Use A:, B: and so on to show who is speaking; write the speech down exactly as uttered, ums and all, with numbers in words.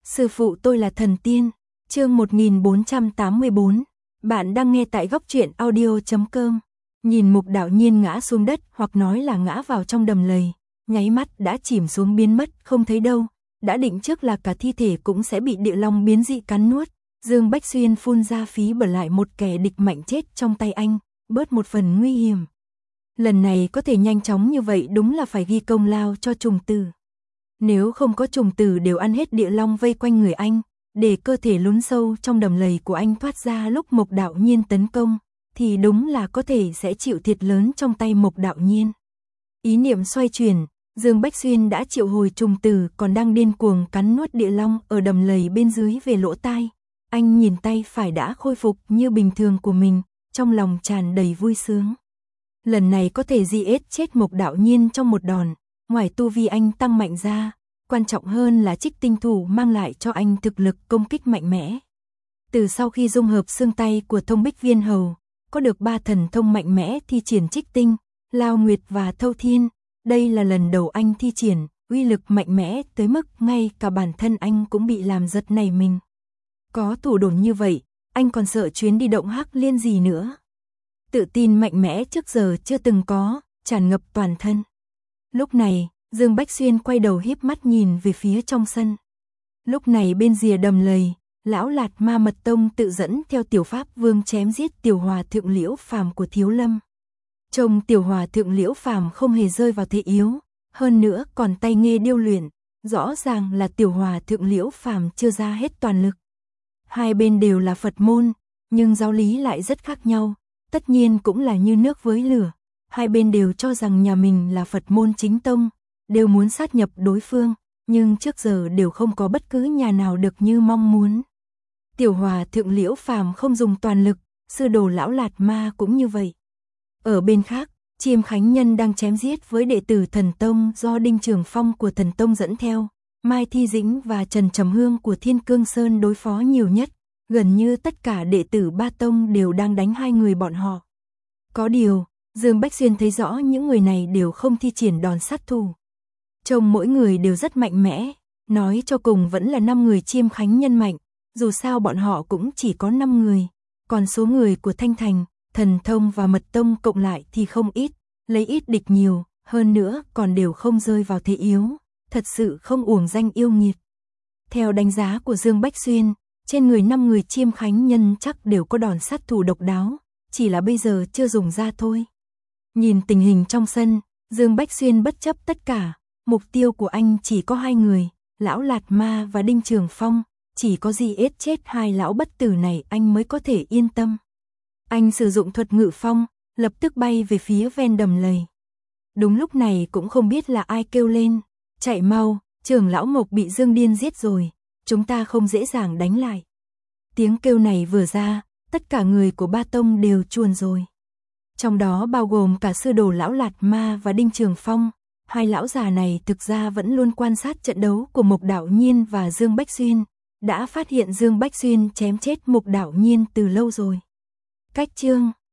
A: Sư phụ tôi là thần tiên. Chương một nghìn bốn trăm tám mươi bốn. Bạn đang nghe tại góc truyện audio chấm com. Nhìn Mục Đạo Nhiên ngã xuống đất, hoặc nói là ngã vào trong đầm lầy, nháy mắt đã chìm xuống biến mất, không thấy đâu. Đã định trước là cả thi thể cũng sẽ bị địa long biến dị cắn nuốt. Dương Bách Xuyên phun ra phí bở lại một kẻ địch mạnh chết trong tay anh, bớt một phần nguy hiểm. Lần này có thể nhanh chóng như vậy đúng là phải ghi công lao cho trùng tử. Nếu không có trùng tử đều ăn hết địa long vây quanh người anh, để cơ thể lún sâu trong đầm lầy của anh thoát ra lúc Mục Đạo Nhiên tấn công, thì đúng là có thể sẽ chịu thiệt lớn trong tay Mục Đạo Nhiên. Ý niệm xoay chuyển, Dương Bách Xuyên đã triệu hồi trùng tử còn đang điên cuồng cắn nuốt địa long ở đầm lầy bên dưới về lỗ tai. Anh nhìn tay phải đã khôi phục như bình thường của mình, trong lòng tràn đầy vui sướng. Lần này có thể giết chết Mục Đạo Nhiên trong một đòn, ngoài tu vi anh tăng mạnh ra, quan trọng hơn là trích tinh thủ mang lại cho anh thực lực công kích mạnh mẽ. Từ sau khi dung hợp xương tay của Thông Bích Viên Hầu, có được ba thần thông mạnh mẽ thi triển trích tinh, Lao Nguyệt và Thâu Thiên, đây là lần đầu anh thi triển, uy lực mạnh mẽ tới mức ngay cả bản thân anh cũng bị làm giật nảy mình. Có thủ đồn như vậy, anh còn sợ chuyến đi Động Hắc Liên gì nữa. Tự tin mạnh mẽ trước giờ chưa từng có, tràn ngập toàn thân. Lúc này, Dương Bách Xuyên quay đầu híp mắt nhìn về phía trong sân. Lúc này bên rìa đầm lầy, lão Lạt Ma Mật Tông tự dẫn theo Tiểu Pháp Vương chém giết Tiểu Hòa Thượng Liễu Phàm của Thiếu Lâm. Trông Tiểu Hòa Thượng Liễu Phàm không hề rơi vào thế yếu, hơn nữa còn tay nghề điêu luyện, rõ ràng là Tiểu Hòa Thượng Liễu Phàm chưa ra hết toàn lực. Hai bên đều là Phật môn, nhưng giáo lý lại rất khác nhau, tất nhiên cũng là như nước với lửa. Hai bên đều cho rằng nhà mình là Phật môn chính tông, đều muốn sát nhập đối phương, nhưng trước giờ đều không có bất cứ nhà nào được như mong muốn. Tiểu Hòa Thượng Liễu Phàm không dùng toàn lực, sư đồ lão Lạt Ma cũng như vậy. Ở bên khác, Chiêm Khánh Nhân đang chém giết với đệ tử Thần Tông do Đinh Trường Phong của Thần Tông dẫn theo, Mai Thi Dĩnh và Trần Trầm Hương của Thiên Cương Sơn đối phó nhiều nhất, gần như tất cả đệ tử ba tông đều đang đánh hai người bọn họ. Có điều, Dương Bách Xuyên thấy rõ những người này đều không thi triển đòn sát thủ. Trông mỗi người đều rất mạnh mẽ, nói cho cùng vẫn là năm người Chiêm Khánh Nhân mạnh, dù sao bọn họ cũng chỉ có năm người, còn số người của Thanh Thành, Thần Thông và Mật Tông cộng lại thì không ít, lấy ít địch nhiều, hơn nữa còn đều không rơi vào thế yếu, thật sự không uổng danh yêu nghiệt. Theo đánh giá của Dương Bách Xuyên, trên người năm người Chiêm Khánh Nhân chắc đều có đòn sát thủ độc đáo, chỉ là bây giờ chưa dùng ra thôi. Nhìn tình hình trong sân, Dương Bách Xuyên bất chấp tất cả, mục tiêu của anh chỉ có hai người, lão Lạt Ma và Đinh Trường Phong, chỉ có gì ết chết hai lão bất tử này anh mới có thể yên tâm. Anh sử dụng thuật ngự phong, lập tức bay về phía ven đầm lầy. Đúng lúc này cũng không biết là ai kêu lên, chạy mau, Trưởng lão Mộc bị Dương Điên giết rồi, chúng ta không dễ dàng đánh lại. Tiếng kêu này vừa ra, tất cả người của ba tông đều chuồn rồi. Trong đó bao gồm cả sư đồ lão Lạt Ma và Đinh Trường Phong, hai lão già này thực ra vẫn luôn quan sát trận đấu của Mục Đạo Nhiên và Dương Bách Xuyên, đã phát hiện Dương Bách Xuyên chém chết Mục Đạo Nhiên từ lâu rồi. Cách chương